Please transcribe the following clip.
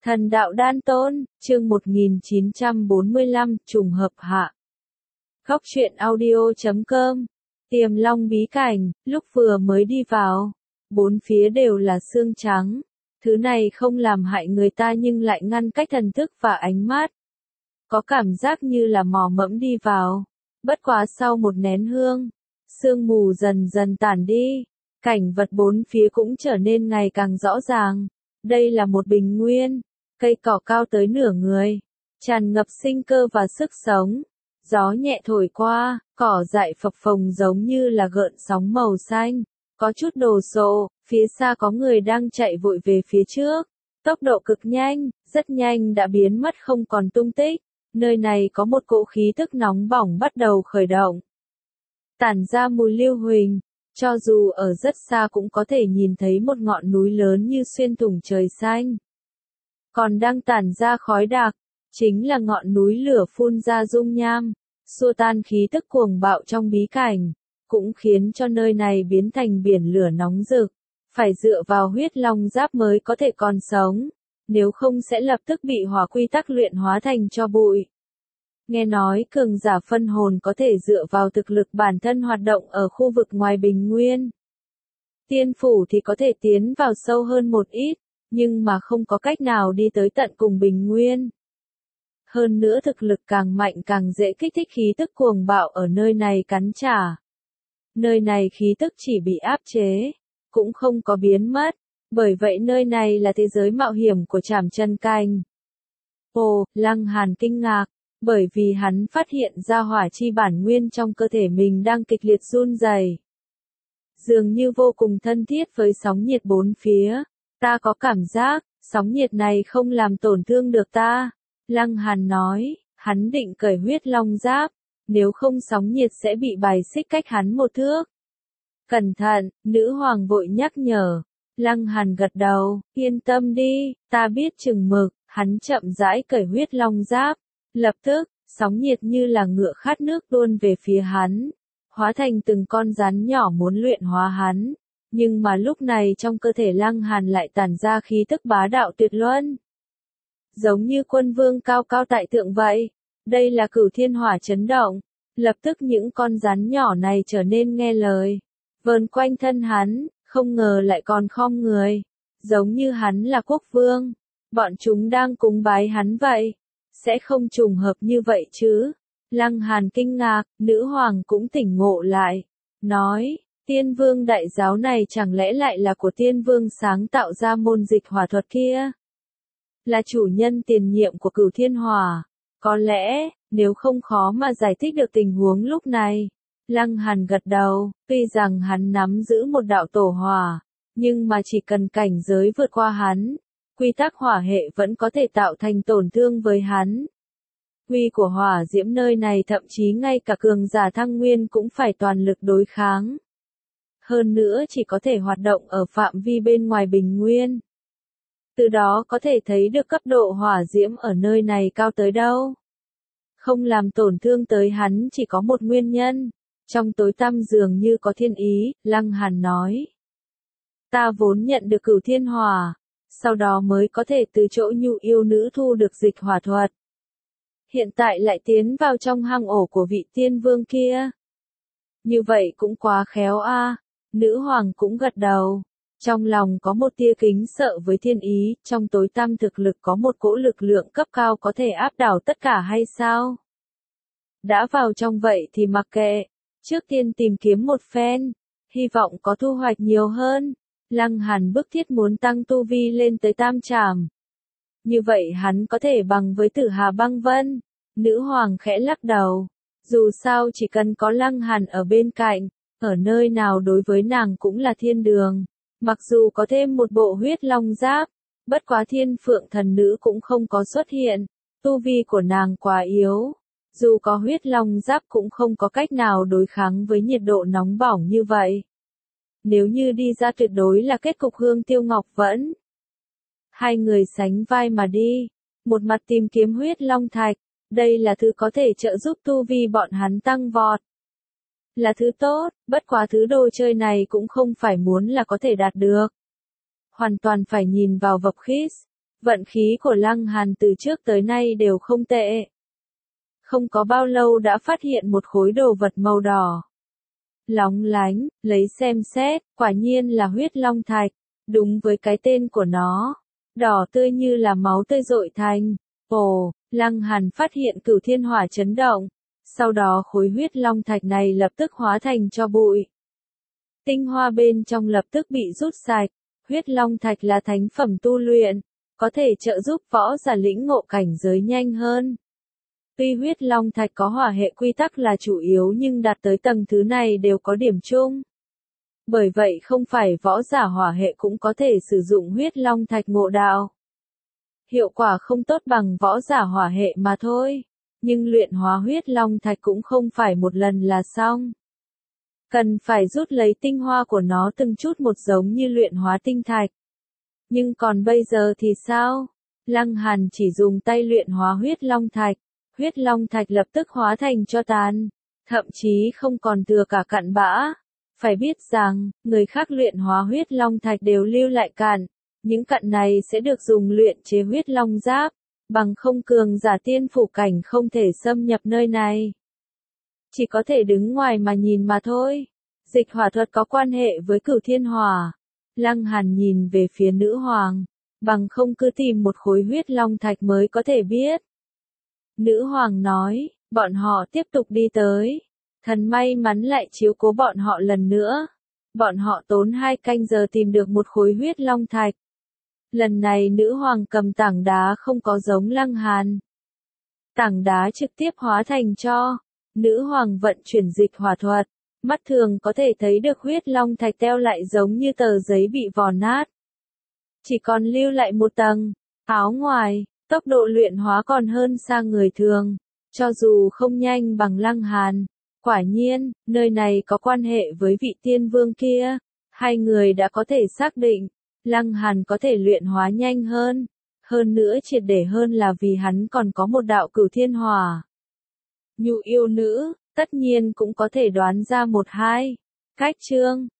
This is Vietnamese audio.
Thần đạo đan tôn, chương 1945, trùng hợp hạ. Góc truyện audio.com. Tiềm Long bí cảnh, lúc vừa mới đi vào, bốn phía đều là xương trắng. Thứ này không làm hại người ta nhưng lại ngăn cách thần thức và ánh mắt. Có cảm giác như là mò mẫm đi vào. Bất quá sau một nén hương, sương mù dần dần tản đi, cảnh vật bốn phía cũng trở nên ngày càng rõ ràng. Đây là một bình nguyên, cây cỏ cao tới nửa người, tràn ngập sinh cơ và sức sống. Gió nhẹ thổi qua, cỏ dại phập phồng giống như là gợn sóng màu xanh, có chút đồ sộ, phía xa có người đang chạy vội về phía trước. Tốc độ cực nhanh, rất nhanh đã biến mất không còn tung tích. Nơi này có một cỗ khí tức nóng bỏng bắt đầu khởi động. Tản ra mùi lưu huỳnh, cho dù ở rất xa cũng có thể nhìn thấy một ngọn núi lớn như xuyên thủng trời xanh. Còn đang tản ra khói đặc, chính là ngọn núi lửa phun ra dung nham, xua tan khí tức cuồng bạo trong bí cảnh, cũng khiến cho nơi này biến thành biển lửa nóng rực. Phải dựa vào huyết long giáp mới có thể còn sống, nếu không sẽ lập tức bị hỏa quy tắc luyện hóa thành tro bụi. Nghe nói cường giả phân hồn có thể dựa vào thực lực bản thân hoạt động ở khu vực ngoài bình nguyên. Tiên phủ thì có thể tiến vào sâu hơn một ít, nhưng mà không có cách nào đi tới tận cùng bình nguyên. Hơn nữa thực lực càng mạnh càng dễ kích thích khí tức cuồng bạo ở nơi này cắn trả. Nơi này khí tức chỉ bị áp chế, cũng không có biến mất, bởi vậy nơi này là thế giới mạo hiểm của Trảm Chân Canh. Ồ, Lăng Hàn kinh ngạc, bởi vì hắn phát hiện ra hỏa chi bản nguyên trong cơ thể mình đang kịch liệt run rẩy, dường như vô cùng thân thiết với sóng nhiệt bốn phía. Ta có cảm giác, sóng nhiệt này không làm tổn thương được ta. Lăng Hàn nói, hắn định cởi huyết long giáp, nếu không sóng nhiệt sẽ bị bài xích cách hắn một thước. Cẩn thận, nữ hoàng vội nhắc nhở. Lăng Hàn gật đầu, yên tâm đi, ta biết chừng mực. Hắn chậm rãi cởi huyết long giáp. Lập tức, sóng nhiệt như là ngựa khát nước tuôn về phía hắn, hóa thành từng con rắn nhỏ muốn luyện hóa hắn. Nhưng mà lúc này trong cơ thể Lăng Hàn lại tản ra khí tức bá đạo tuyệt luân. Giống như quân vương cao cao tại thượng vậy. Đây là Cửu Thiên Hỏa chấn động. Lập tức những con rắn nhỏ này trở nên nghe lời, vờn quanh thân hắn, không ngờ lại còn khom người. Giống như hắn là quốc vương. Bọn chúng đang cúng bái hắn vậy. Sẽ không trùng hợp như vậy chứ? Lăng Hàn kinh ngạc, nữ hoàng cũng tỉnh ngộ lại. Nói, Tiên Vương đại giáo này chẳng lẽ lại là của Tiên Vương sáng tạo ra môn dịch hỏa thuật kia? Là chủ nhân tiền nhiệm của Cửu Thiên Hỏa. Có lẽ, nếu không khó mà giải thích được tình huống lúc này. Lăng Hàn gật đầu, tuy rằng hắn nắm giữ một đạo tổ hỏa, nhưng mà chỉ cần cảnh giới vượt qua hắn, quy tắc hỏa hệ vẫn có thể tạo thành tổn thương với hắn. Uy của hỏa diễm nơi này thậm chí ngay cả cường giả thăng nguyên cũng phải toàn lực đối kháng. Hơn nữa chỉ có thể hoạt động ở phạm vi bên ngoài bình nguyên. Từ đó có thể thấy được cấp độ hỏa diễm ở nơi này cao tới đâu. Không làm tổn thương tới hắn chỉ có một nguyên nhân. Trong tối tăm dường như có thiên ý, Lăng Hàn nói. Ta vốn nhận được Cửu Thiên Hỏa, sau đó mới có thể từ chỗ Nhu yêu nữ thu được dịch hỏa thuật. Hiện tại lại tiến vào trong hang ổ của vị tiên vương kia. Như vậy cũng quá khéo a. Nữ hoàng cũng gật đầu. Trong lòng có một tia kính sợ với thiên ý, trong tối tăm thực lực có một cỗ lực lượng cấp cao có thể áp đảo tất cả hay sao? Đã vào trong vậy thì mặc kệ, trước tiên tìm kiếm một phen, hy vọng có thu hoạch nhiều hơn. Lăng Hàn bức thiết muốn tăng tu vi lên tới tam trảm. Như vậy hắn có thể bằng với Tử Hà Băng Vân. Nữ hoàng khẽ lắc đầu. Dù sao chỉ cần có Lăng Hàn ở bên cạnh, ở nơi nào đối với nàng cũng là thiên đường. Mặc dù có thêm một bộ huyết long giáp, bất quá Thiên Phượng thần nữ cũng không có xuất hiện. Tu vi của nàng quá yếu. Dù có huyết long giáp cũng không có cách nào đối kháng với nhiệt độ nóng bỏng như vậy. Nếu như đi ra tuyệt đối là kết cục Hương Tiêu Ngọc Vẫn. Hai người sánh vai mà đi, một mặt tìm kiếm huyết long thạch, đây là thứ có thể trợ giúp tu vi bọn hắn tăng vọt. Là thứ tốt, bất quá thứ đồ chơi này cũng không phải muốn là có thể đạt được. Hoàn toàn phải nhìn vào vật khí. Vận khí của Lăng Hàn từ trước tới nay đều không tệ. Không có bao lâu đã phát hiện một khối đồ vật màu đỏ. Lóng lánh, lấy xem xét, quả nhiên là huyết long thạch, đúng với cái tên của nó. Đỏ tươi như là máu tươi dội thành. Ồ, Lăng Hàn phát hiện Cửu Thiên Hỏa chấn động. Sau đó khối huyết long thạch này lập tức hóa thành tro bụi. Tinh hoa bên trong lập tức bị rút sạch. Huyết long thạch là thánh phẩm tu luyện, có thể trợ giúp võ giả lĩnh ngộ cảnh giới nhanh hơn. Tuy huyết long thạch có hỏa hệ quy tắc là chủ yếu nhưng đạt tới tầng thứ này đều có điểm chung. Bởi vậy không phải võ giả hỏa hệ cũng có thể sử dụng huyết long thạch ngộ đạo. Hiệu quả không tốt bằng võ giả hỏa hệ mà thôi. Nhưng luyện hóa huyết long thạch cũng không phải một lần là xong. Cần phải rút lấy tinh hoa của nó từng chút một giống như luyện hóa tinh thạch. Nhưng còn bây giờ thì sao? Lăng Hàn chỉ dùng tay luyện hóa huyết long thạch. Huyết long thạch lập tức hóa thành tro tàn. Thậm chí không còn thừa cả cặn bã. Phải biết rằng, người khác luyện hóa huyết long thạch đều lưu lại cặn. Những cặn này sẽ được dùng luyện chế huyết long giáp. Bằng không cường giả tiên phủ cảnh không thể xâm nhập nơi này. Chỉ có thể đứng ngoài mà nhìn mà thôi. Dịch hỏa thuật có quan hệ với Cửu Thiên Hỏa. Lăng Hàn nhìn về phía nữ hoàng. Bằng không cứ tìm một khối huyết long thạch mới có thể biết. Nữ hoàng nói, bọn họ tiếp tục đi tới. Thần may mắn lại chiếu cố bọn họ lần nữa. Bọn họ tốn 2 canh giờ tìm được một khối huyết long thạch. Lần này nữ hoàng cầm tảng đá không có giống Lăng Hàn. Tảng đá trực tiếp hóa thành tro. Nữ hoàng vận chuyển dịch hỏa thuật. Mắt thường có thể thấy được huyết long thạch teo lại giống như tờ giấy bị vò nát. Chỉ còn lưu lại một tầng. Áo ngoài, tốc độ luyện hóa còn hơn xa người thường. Cho dù không nhanh bằng Lăng Hàn. Quả nhiên, nơi này có quan hệ với vị tiên vương kia. Hai người đã có thể xác định. Lăng Hàn có thể luyện hóa nhanh hơn. Hơn nữa triệt để hơn là vì hắn còn có một đạo Cửu Thiên Hỏa. Nhu yêu nữ, tất nhiên cũng có thể đoán ra một hai. Cách chương